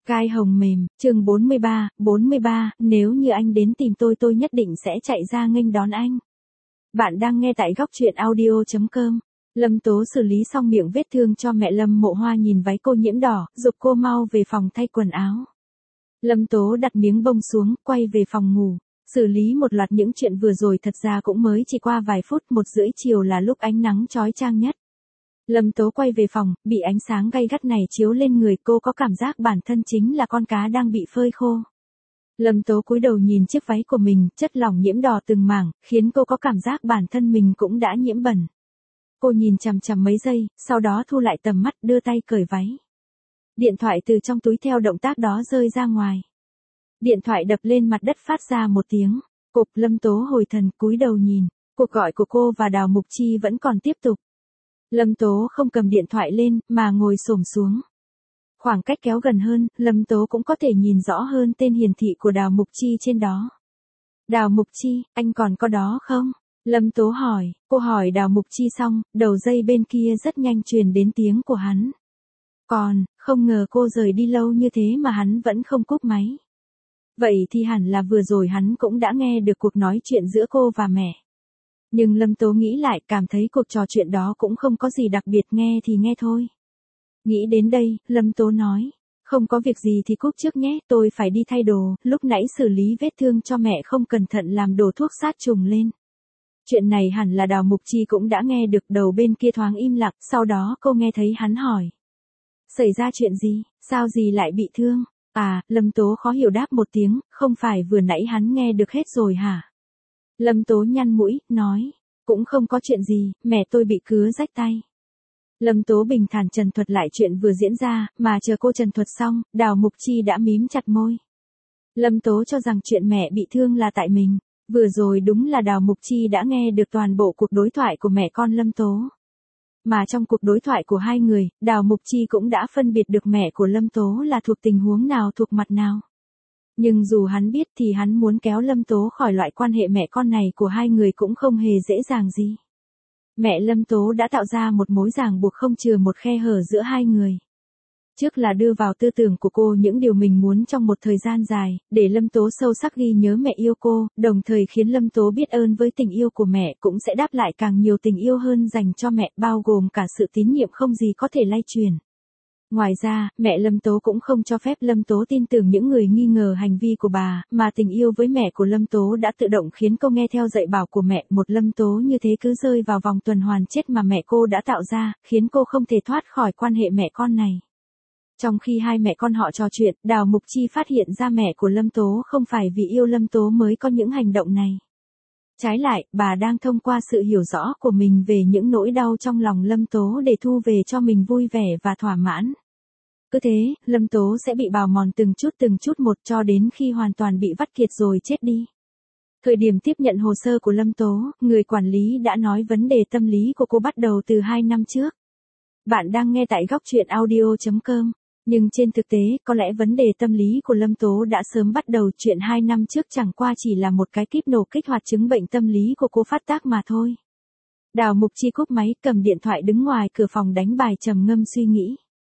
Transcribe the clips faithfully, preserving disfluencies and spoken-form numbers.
Gai hồng mềm, chương bốn mươi ba, bốn mươi ba, nếu như anh đến tìm tôi tôi nhất định sẽ chạy ra nghênh đón anh. Bạn đang nghe tại góc truyện audio chấm com. Lâm Tố xử lý xong miệng vết thương cho mẹ Lâm Mộ Hoa, nhìn váy cô nhiễm đỏ, giục cô mau về phòng thay quần áo. Lâm Tố đặt miếng bông xuống, quay về phòng ngủ. Xử lý một loạt những chuyện vừa rồi thật ra cũng mới chỉ qua vài phút, một rưỡi chiều là lúc ánh nắng chói chang nhất. Lâm Tố quay về phòng, bị ánh sáng gay gắt này chiếu lên người cô có cảm giác bản thân chính là con cá đang bị phơi khô. Lâm Tố cúi đầu nhìn chiếc váy của mình, chất lỏng nhiễm đỏ từng mảng, khiến cô có cảm giác bản thân mình cũng đã nhiễm bẩn. Cô nhìn chằm chằm mấy giây, sau đó thu lại tầm mắt, đưa tay cởi váy. Điện thoại từ trong túi theo động tác đó rơi ra ngoài. Điện thoại đập lên mặt đất phát ra một tiếng. Cục. Lâm Tố hồi thần, cúi đầu nhìn. Cuộc gọi của cô và Đào Mục Chi vẫn còn tiếp tục. Lâm Tố không cầm điện thoại lên, mà ngồi xổm xuống. Khoảng cách kéo gần hơn, Lâm Tố cũng có thể nhìn rõ hơn tên hiển thị của Đào Mục Chi trên đó. Đào Mục Chi, anh còn có đó không? Lâm Tố hỏi. Cô hỏi Đào Mục Chi xong, đầu dây bên kia rất nhanh truyền đến tiếng của hắn. Còn, không ngờ cô rời đi lâu như thế mà hắn vẫn không cúp máy. Vậy thì hẳn là vừa rồi hắn cũng đã nghe được cuộc nói chuyện giữa cô và mẹ. Nhưng Lâm Tố nghĩ lại, cảm thấy cuộc trò chuyện đó cũng không có gì đặc biệt, nghe thì nghe thôi. Nghĩ đến đây, Lâm Tố nói, không có việc gì thì cúp trước nhé, tôi phải đi thay đồ, lúc nãy xử lý vết thương cho mẹ không cẩn thận làm đổ thuốc sát trùng lên. Chuyện này hẳn là Đào Mục Chi cũng đã nghe được, đầu bên kia thoáng im lặng, sau đó cô nghe thấy hắn hỏi. Xảy ra chuyện gì, sao gì lại bị thương? À, Lâm Tố khó hiểu đáp một tiếng, không phải vừa nãy hắn nghe được hết rồi hả? Lâm Tố nhăn mũi, nói, cũng không có chuyện gì, mẹ tôi bị cứa rách tay. Lâm Tố bình thản trần thuật lại chuyện vừa diễn ra, mà chờ cô trần thuật xong, Đào Mục Chi đã mím chặt môi. Lâm Tố cho rằng chuyện mẹ bị thương là tại mình, vừa rồi đúng là Đào Mục Chi đã nghe được toàn bộ cuộc đối thoại của mẹ con Lâm Tố. Mà trong cuộc đối thoại của hai người, Đào Mục Chi cũng đã phân biệt được mẹ của Lâm Tố là thuộc tình huống nào, thuộc mặt nào. Nhưng dù hắn biết thì hắn muốn kéo Lâm Tố khỏi loại quan hệ mẹ con này của hai người cũng không hề dễ dàng gì. Mẹ Lâm Tố đã tạo ra một mối ràng buộc không chừa một khe hở giữa hai người. Trước là đưa vào tư tưởng của cô những điều mình muốn trong một thời gian dài, để Lâm Tố sâu sắc ghi nhớ mẹ yêu cô, đồng thời khiến Lâm Tố biết ơn với tình yêu của mẹ, cũng sẽ đáp lại càng nhiều tình yêu hơn dành cho mẹ, bao gồm cả sự tín nhiệm không gì có thể lay truyền. Ngoài ra, mẹ Lâm Tố cũng không cho phép Lâm Tố tin tưởng những người nghi ngờ hành vi của bà, mà tình yêu với mẹ của Lâm Tố đã tự động khiến cô nghe theo dạy bảo của mẹ. Một Lâm Tố như thế cứ rơi vào vòng tuần hoàn chết mà mẹ cô đã tạo ra, khiến cô không thể thoát khỏi quan hệ mẹ con này. Trong khi hai mẹ con họ trò chuyện, Đào Mục Chi phát hiện ra mẹ của Lâm Tố không phải vì yêu Lâm Tố mới có những hành động này. Trái lại, bà đang thông qua sự hiểu rõ của mình về những nỗi đau trong lòng Lâm Tố để thu về cho mình vui vẻ và thỏa mãn. Cứ thế, Lâm Tố sẽ bị bào mòn từng chút từng chút một cho đến khi hoàn toàn bị vắt kiệt rồi chết đi. Thời điểm tiếp nhận hồ sơ của Lâm Tố, người quản lý đã nói vấn đề tâm lý của cô bắt đầu từ hai năm trước. Bạn đang nghe tại góc truyện audio chấm com. Nhưng trên thực tế, có lẽ vấn đề tâm lý của Lâm Tố đã sớm bắt đầu, chuyện hai năm trước chẳng qua chỉ là một cái kíp nổ kích hoạt chứng bệnh tâm lý của cô phát tác mà thôi. Đào Mục Chi cúp máy, cầm điện thoại đứng ngoài cửa phòng đánh bài trầm ngâm suy nghĩ.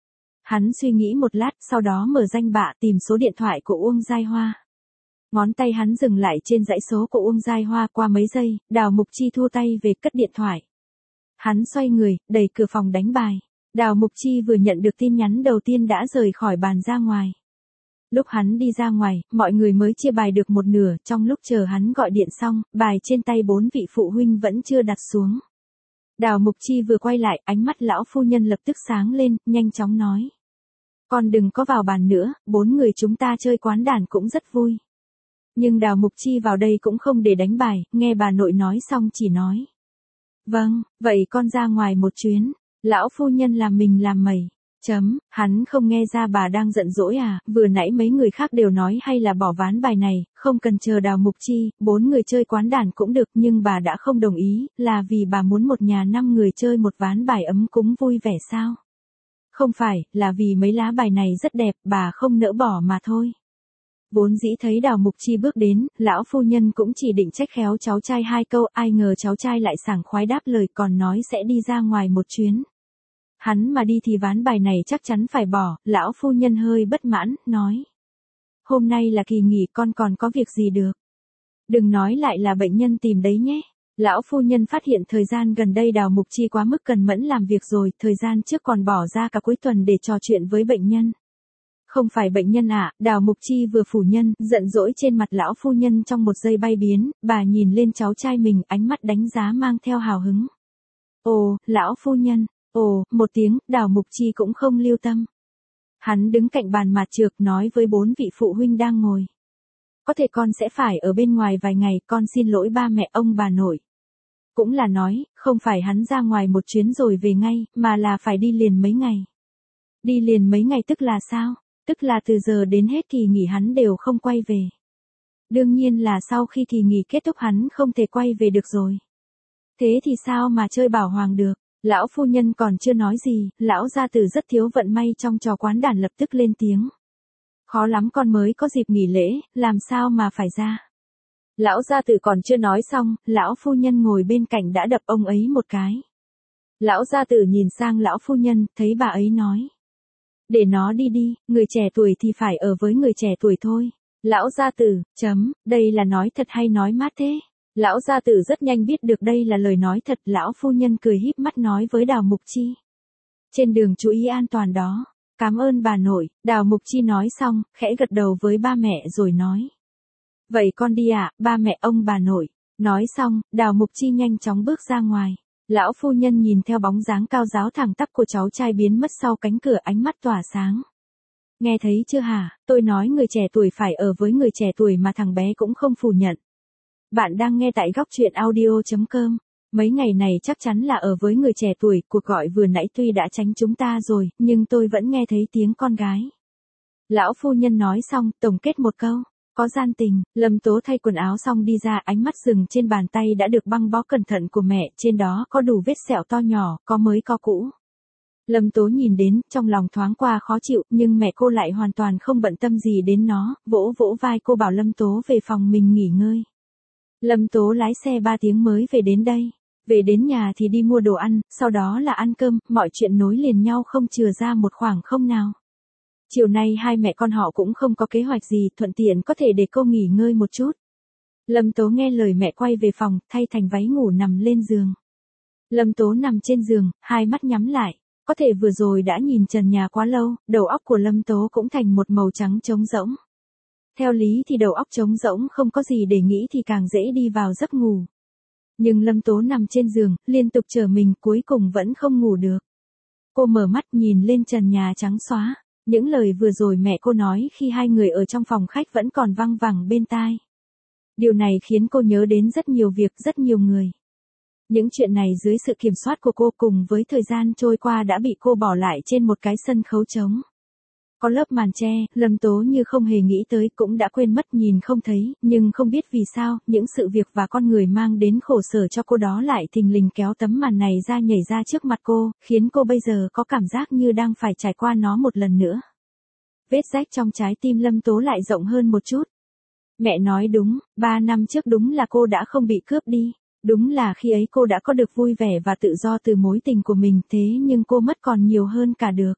Hắn suy nghĩ một lát, sau đó mở danh bạ tìm số điện thoại của Uông Giai Hoa. Ngón tay hắn dừng lại trên dãy số của Uông Giai Hoa, qua mấy giây, Đào Mục Chi thu tay về cất điện thoại. Hắn xoay người, đẩy cửa phòng đánh bài. Đào Mục Chi vừa nhận được tin nhắn đầu tiên đã rời khỏi bàn ra ngoài. Lúc hắn đi ra ngoài, mọi người mới chia bài được một nửa, trong lúc chờ hắn gọi điện xong, bài trên tay bốn vị phụ huynh vẫn chưa đặt xuống. Đào Mục Chi vừa quay lại, ánh mắt lão phu nhân lập tức sáng lên, nhanh chóng nói. Con đừng có vào bàn nữa, bốn người chúng ta chơi quán đàn cũng rất vui. Nhưng Đào Mục Chi vào đây cũng không để đánh bài, nghe bà nội nói xong chỉ nói. Vâng, vậy con ra ngoài một chuyến. Lão phu nhân làm mình làm mẩy. Chấm, hắn không nghe ra bà đang giận dỗi à, vừa nãy mấy người khác đều nói hay là bỏ ván bài này, không cần chờ Đào Mục Chi, bốn người chơi quán đàn cũng được, nhưng bà đã không đồng ý, là vì bà muốn một nhà năm người chơi một ván bài ấm cúng vui vẻ sao? Không phải, là vì mấy lá bài này rất đẹp, bà không nỡ bỏ mà thôi. Vốn dĩ thấy Đào Mục Chi bước đến, lão phu nhân cũng chỉ định trách khéo cháu trai hai câu, ai ngờ cháu trai lại sảng khoái đáp lời, còn nói sẽ đi ra ngoài một chuyến. Hắn mà đi thì ván bài này chắc chắn phải bỏ, lão phu nhân hơi bất mãn, nói. Hôm nay là kỳ nghỉ con còn có việc gì được. Đừng nói lại là bệnh nhân tìm đấy nhé. Lão phu nhân phát hiện thời gian gần đây Đào Mục Chi quá mức cần mẫn làm việc rồi, thời gian trước còn bỏ ra cả cuối tuần để trò chuyện với bệnh nhân. Không phải bệnh nhân ạ, à, Đào Mục Chi vừa phủ nhân, giận dỗi trên mặt lão phu nhân trong một giây bay biến, bà nhìn lên cháu trai mình, ánh mắt đánh giá mang theo hào hứng. Ồ, lão phu nhân, ồ, một tiếng, Đào Mục Chi cũng không lưu tâm. Hắn đứng cạnh bàn mạt trược nói với bốn vị phụ huynh đang ngồi. Có thể con sẽ phải ở bên ngoài vài ngày, con xin lỗi ba mẹ ông bà nội. Cũng là nói, không phải hắn ra ngoài một chuyến rồi về ngay, mà là phải đi liền mấy ngày. Đi liền mấy ngày tức là sao? Tức là từ giờ đến hết kỳ nghỉ hắn đều không quay về. Đương nhiên là sau khi kỳ nghỉ kết thúc hắn không thể quay về được rồi. Thế thì sao mà chơi bảo hoàng được? Lão phu nhân còn chưa nói gì, lão gia tử rất thiếu vận may trong trò quán đàn lập tức lên tiếng. Khó lắm con mới có dịp nghỉ lễ, làm sao mà phải ra. Lão gia tử còn chưa nói xong, lão phu nhân ngồi bên cạnh đã đập ông ấy một cái. Lão gia tử nhìn sang lão phu nhân, thấy bà ấy nói. Để nó đi đi, người trẻ tuổi thì phải ở với người trẻ tuổi thôi. Lão gia tử, chấm, đây là nói thật hay nói mát thế? Lão gia tử rất nhanh biết được đây là lời nói thật, lão phu nhân cười híp mắt nói với Đào Mục Chi. Trên đường chú ý an toàn đó. Cảm ơn bà nội, Đào Mục Chi nói xong, khẽ gật đầu với ba mẹ rồi nói. Vậy con đi ạ, à, ba mẹ ông bà nội. Nói xong, Đào Mục Chi nhanh chóng bước ra ngoài. Lão phu nhân nhìn theo bóng dáng cao ráo thẳng tắp của cháu trai biến mất sau cánh cửa, ánh mắt tỏa sáng. Nghe thấy chưa hả, tôi nói người trẻ tuổi phải ở với người trẻ tuổi mà thằng bé cũng không phủ nhận. Bạn đang nghe tại góc truyện audio chấm com. Mấy ngày này chắc chắn là ở với người trẻ tuổi, cuộc gọi vừa nãy tuy đã tránh chúng ta rồi, nhưng tôi vẫn nghe thấy tiếng con gái. Lão phu nhân nói xong, tổng kết một câu. Có gian tình, Lâm Tố thay quần áo xong đi ra, ánh mắt dừng trên bàn tay đã được băng bó cẩn thận của mẹ, trên đó có đủ vết sẹo to nhỏ, có mới có cũ. Lâm Tố nhìn đến, trong lòng thoáng qua khó chịu, nhưng mẹ cô lại hoàn toàn không bận tâm gì đến nó, vỗ vỗ vai cô bảo Lâm Tố về phòng mình nghỉ ngơi. Lâm Tố lái xe ba tiếng mới về đến đây. Về đến nhà thì đi mua đồ ăn, sau đó là ăn cơm, mọi chuyện nối liền nhau không chừa ra một khoảng không nào. Chiều nay hai mẹ con họ cũng không có kế hoạch gì, thuận tiện có thể để cô nghỉ ngơi một chút. Lâm Tố nghe lời mẹ quay về phòng, thay thành váy ngủ nằm lên giường. Lâm Tố nằm trên giường, hai mắt nhắm lại. Có thể vừa rồi đã nhìn trần nhà quá lâu, đầu óc của Lâm Tố cũng thành một màu trắng trống rỗng. Theo lý thì đầu óc trống rỗng không có gì để nghĩ thì càng dễ đi vào giấc ngủ. Nhưng Lâm Tố nằm trên giường, liên tục trở mình cuối cùng vẫn không ngủ được. Cô mở mắt nhìn lên trần nhà trắng xóa. Những lời vừa rồi mẹ cô nói khi hai người ở trong phòng khách vẫn còn văng vẳng bên tai. Điều này khiến cô nhớ đến rất nhiều việc, rất nhiều người. Những chuyện này dưới sự kiểm soát của cô cùng với thời gian trôi qua đã bị cô bỏ lại trên một cái sân khấu trống. Có lớp màn che, Lâm Tố như không hề nghĩ tới, cũng đã quên mất nhìn không thấy, nhưng không biết vì sao, những sự việc và con người mang đến khổ sở cho cô đó lại thình lình kéo tấm màn này ra nhảy ra trước mặt cô, khiến cô bây giờ có cảm giác như đang phải trải qua nó một lần nữa. Vết rách trong trái tim Lâm Tố lại rộng hơn một chút. Mẹ nói đúng, ba năm trước đúng là cô đã không bị cướp đi. Đúng là khi ấy cô đã có được vui vẻ và tự do từ mối tình của mình, thế nhưng cô mất còn nhiều hơn cả được.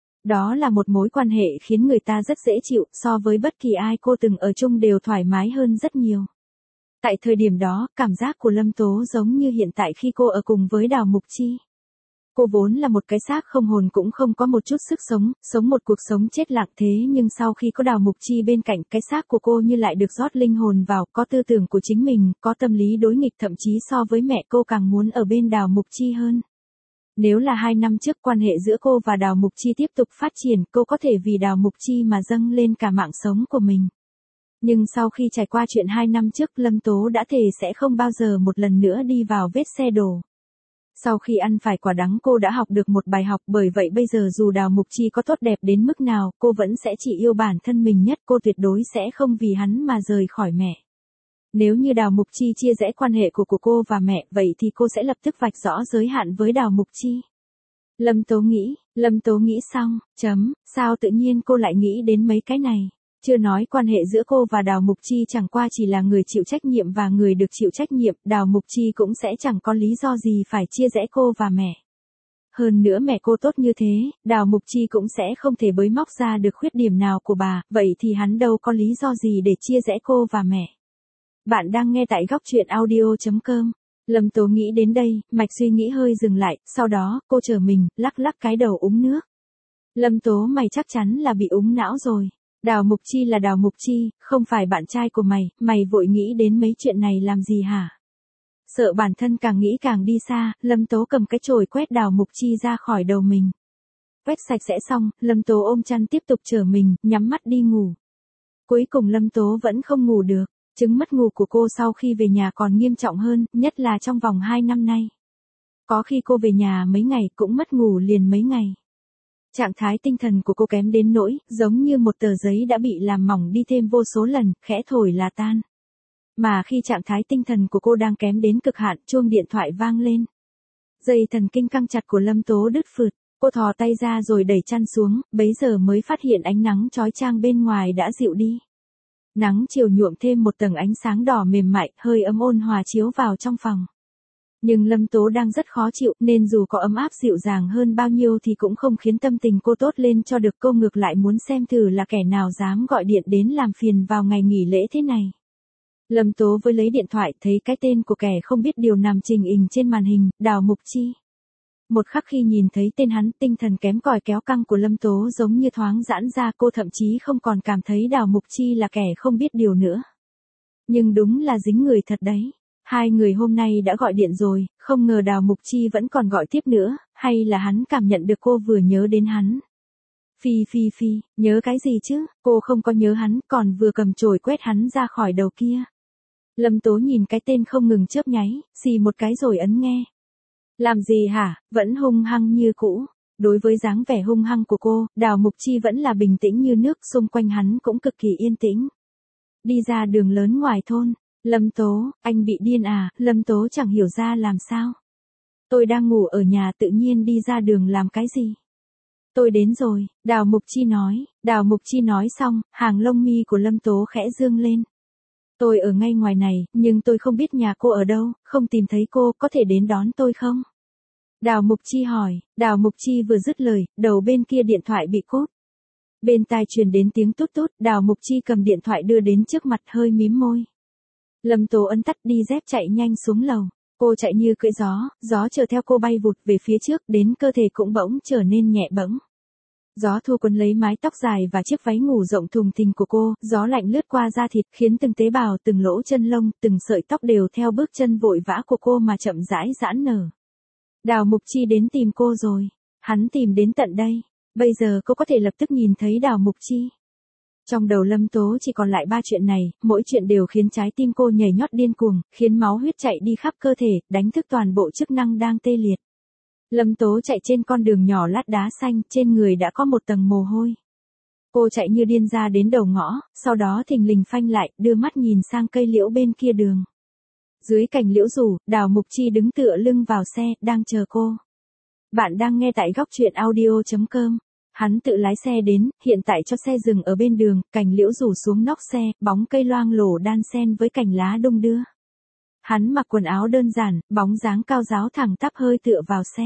Đó là một mối quan hệ khiến người ta rất dễ chịu, so với bất kỳ ai cô từng ở chung đều thoải mái hơn rất nhiều. Tại thời điểm đó, cảm giác của Lâm Tố giống như hiện tại khi cô ở cùng với Đào Mục Chi. Cô vốn là một cái xác không hồn cũng không có một chút sức sống, sống một cuộc sống chết lặng, thế nhưng sau khi có Đào Mục Chi bên cạnh, cái xác của cô như lại được rót linh hồn vào, có tư tưởng của chính mình, có tâm lý đối nghịch, thậm chí so với mẹ cô càng muốn ở bên Đào Mục Chi hơn. Nếu là hai năm trước quan hệ giữa cô và Đào Mục Chi tiếp tục phát triển, cô có thể vì Đào Mục Chi mà dâng lên cả mạng sống của mình. Nhưng sau khi trải qua chuyện hai năm trước, Lâm Tố đã thề sẽ không bao giờ một lần nữa đi vào vết xe đổ. Sau khi ăn phải quả đắng cô đã học được một bài học, bởi vậy bây giờ dù Đào Mục Chi có tốt đẹp đến mức nào, cô vẫn sẽ chỉ yêu bản thân mình nhất, cô tuyệt đối sẽ không vì hắn mà rời khỏi mẹ. Nếu như Đào Mục Chi chia rẽ quan hệ của, của cô và mẹ, vậy thì cô sẽ lập tức vạch rõ giới hạn với Đào Mục Chi. Lâm Tố nghĩ, Lâm Tố nghĩ xong, chấm, sao tự nhiên cô lại nghĩ đến mấy cái này. Chưa nói quan hệ giữa cô và Đào Mục Chi chẳng qua chỉ là người chịu trách nhiệm và người được chịu trách nhiệm, Đào Mục Chi cũng sẽ chẳng có lý do gì phải chia rẽ cô và mẹ. hơn nữa mẹ cô tốt như thế, Đào Mục Chi cũng sẽ không thể bới móc ra được khuyết điểm nào của bà, vậy thì hắn đâu có lý do gì để chia rẽ cô và mẹ. Bạn đang nghe tại góc truyện audio chấm com. Lâm Tố nghĩ đến đây, mạch suy nghĩ hơi dừng lại, sau đó, cô trở mình, lắc lắc cái đầu uống nước. Lâm Tố mày chắc chắn là bị úng não rồi. Đào Mục Chi là Đào Mục Chi, không phải bạn trai của mày, mày vội nghĩ đến mấy chuyện này làm gì hả? Sợ bản thân càng nghĩ càng đi xa, Lâm Tố cầm cái chổi quét Đào Mục Chi ra khỏi đầu mình. Quét sạch sẽ xong, Lâm Tố ôm chăn tiếp tục trở mình, nhắm mắt đi ngủ. Cuối cùng Lâm Tố vẫn không ngủ được. Chứng mất ngủ của cô sau khi về nhà còn nghiêm trọng hơn, nhất là trong vòng hai năm nay. Có khi cô về nhà mấy ngày cũng mất ngủ liền mấy ngày. Trạng thái tinh thần của cô kém đến nỗi, giống như một tờ giấy đã bị làm mỏng đi thêm vô số lần, khẽ thổi là tan. Mà khi trạng thái tinh thần của cô đang kém đến cực hạn, chuông điện thoại vang lên. Dây thần kinh căng chặt của Lâm Tố đứt phượt, cô thò tay ra rồi đẩy chăn xuống, bấy giờ mới phát hiện ánh nắng chói chang bên ngoài đã dịu đi. Nắng chiều nhuộm thêm một tầng ánh sáng đỏ mềm mại, hơi ấm ôn hòa chiếu vào trong phòng. Nhưng Lâm Tố đang rất khó chịu, nên dù có ấm áp dịu dàng hơn bao nhiêu thì cũng không khiến tâm tình cô tốt lên cho được. Cô ngược lại muốn xem thử là kẻ nào dám gọi điện đến làm phiền vào ngày nghỉ lễ thế này. Lâm Tố với lấy điện thoại thấy cái tên của kẻ không biết điều nằm trình hình trên màn hình, Đào Mục Chi. Một khắc khi nhìn thấy tên hắn, tinh thần kém cỏi kéo căng của Lâm Tố giống như thoáng giãn ra, cô thậm chí không còn cảm thấy Đào Mục Chi là kẻ không biết điều nữa. Nhưng đúng là dính người thật đấy. Hai người hôm nay đã gọi điện rồi, không ngờ Đào Mục Chi vẫn còn gọi tiếp nữa, hay là hắn cảm nhận được cô vừa nhớ đến hắn. Phi phi phi, nhớ cái gì chứ, cô không có nhớ hắn, còn vừa cầm chổi quét hắn ra khỏi đầu kia. Lâm Tố nhìn cái tên không ngừng chớp nháy, xì một cái rồi ấn nghe. Làm gì hả, vẫn hung hăng như cũ. Đối với dáng vẻ hung hăng của cô, Đào Mục Chi vẫn là bình tĩnh như nước, xung quanh hắn cũng cực kỳ yên tĩnh. Đi ra đường lớn ngoài thôn, Lâm Tố, anh bị điên à, Lâm Tố chẳng hiểu ra làm sao. Tôi đang ngủ ở nhà tự nhiên đi ra đường làm cái gì. Tôi đến rồi, Đào Mục Chi nói, Đào Mục Chi nói xong, hàng lông mi của Lâm Tố khẽ dương lên. Tôi ở ngay ngoài này, nhưng tôi không biết nhà cô ở đâu, không tìm thấy cô, có thể đến đón tôi không? Đào Mục Chi hỏi, Đào Mục Chi vừa dứt lời, đầu bên kia điện thoại bị cút. Bên tai truyền đến tiếng tút tút, Đào Mục Chi cầm điện thoại đưa đến trước mặt hơi mím môi. Lâm Tố ấn tắt đi dép chạy nhanh xuống lầu. Cô chạy như cưỡi gió, gió chờ theo cô bay vụt về phía trước, đến cơ thể cũng bỗng trở nên nhẹ bẫng. Gió thu quấn lấy mái tóc dài và chiếc váy ngủ rộng thùng thình của cô, gió lạnh lướt qua da thịt khiến từng tế bào, từng lỗ chân lông, từng sợi tóc đều theo bước chân vội vã của cô mà chậm rãi giãn nở. Đào Mục Chi đến tìm cô rồi. Hắn tìm đến tận đây. Bây giờ cô có thể lập tức nhìn thấy Đào Mục Chi. Trong đầu Lâm Tố chỉ còn lại ba chuyện này, mỗi chuyện đều khiến trái tim cô nhảy nhót điên cuồng, khiến máu huyết chạy đi khắp cơ thể, đánh thức toàn bộ chức năng đang tê liệt. Lâm Tố chạy trên con đường nhỏ lát đá xanh, trên người đã có một tầng mồ hôi. Cô chạy như điên ra đến đầu ngõ, sau đó thình lình phanh lại, đưa mắt nhìn sang cây liễu bên kia đường. Dưới cành liễu rủ, Đào Mục Chi đứng tựa lưng vào xe, đang chờ cô. Bạn đang nghe tại góc truyện audio chấm com. Hắn tự lái xe đến, hiện tại cho xe dừng ở bên đường, cành liễu rủ xuống nóc xe, bóng cây loang lổ đan xen với cành lá đung đưa. Hắn mặc quần áo đơn giản, bóng dáng cao ráo thẳng tắp hơi tựa vào xe.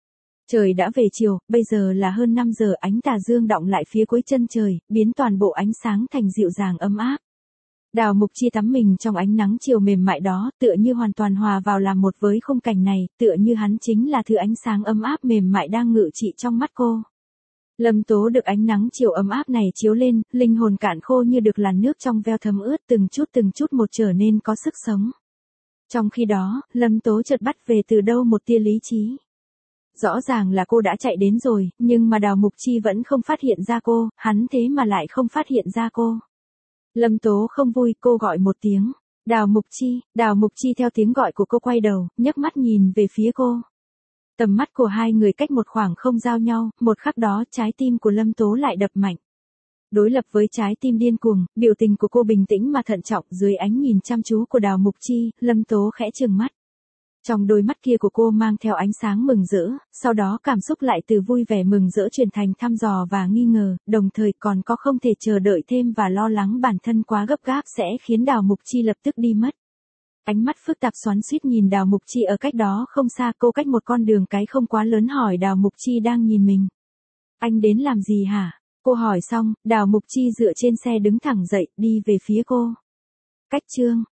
Trời đã về chiều, bây giờ là hơn năm giờ, ánh tà dương đọng lại phía cuối chân trời, biến toàn bộ ánh sáng thành dịu dàng ấm áp. Đào Mục Chi tắm mình trong ánh nắng chiều mềm mại đó, tựa như hoàn toàn hòa vào làm một với khung cảnh này, tựa như hắn chính là thứ ánh sáng ấm áp mềm mại đang ngự trị trong mắt cô. Lâm Tố được ánh nắng chiều ấm áp này chiếu lên, linh hồn cạn khô như được làn nước trong veo thấm ướt, từng chút từng chút một trở nên có sức sống. Trong khi đó, Lâm Tố chợt bắt về từ đâu một tia lý trí. Rõ ràng là cô đã chạy đến rồi, nhưng mà Đào Mục Chi vẫn không phát hiện ra cô, hắn thế mà lại không phát hiện ra cô. Lâm Tố không vui, cô gọi một tiếng. Đào Mục Chi, Đào Mục Chi theo tiếng gọi của cô quay đầu, nhấc mắt nhìn về phía cô. Tầm mắt của hai người cách một khoảng không giao nhau, một khắc đó trái tim của Lâm Tố lại đập mạnh. Đối lập với trái tim điên cuồng, biểu tình của cô bình tĩnh mà thận trọng, dưới ánh nhìn chăm chú của Đào Mục Chi, Lâm Tố khẽ trừng mắt. Trong đôi mắt kia của cô mang theo ánh sáng mừng rỡ, sau đó cảm xúc lại từ vui vẻ mừng rỡ chuyển thành thăm dò và nghi ngờ, đồng thời còn có không thể chờ đợi thêm và lo lắng bản thân quá gấp gáp sẽ khiến Đào Mục Chi lập tức đi mất. Ánh mắt phức tạp xoắn xuýt nhìn Đào Mục Chi ở cách đó không xa, cô cách một con đường cái không quá lớn hỏi Đào Mục Chi đang nhìn mình. Anh đến làm gì hả? Cô hỏi xong, Đào Mục Chi dựa trên xe đứng thẳng dậy, đi về phía cô. Cách Trương.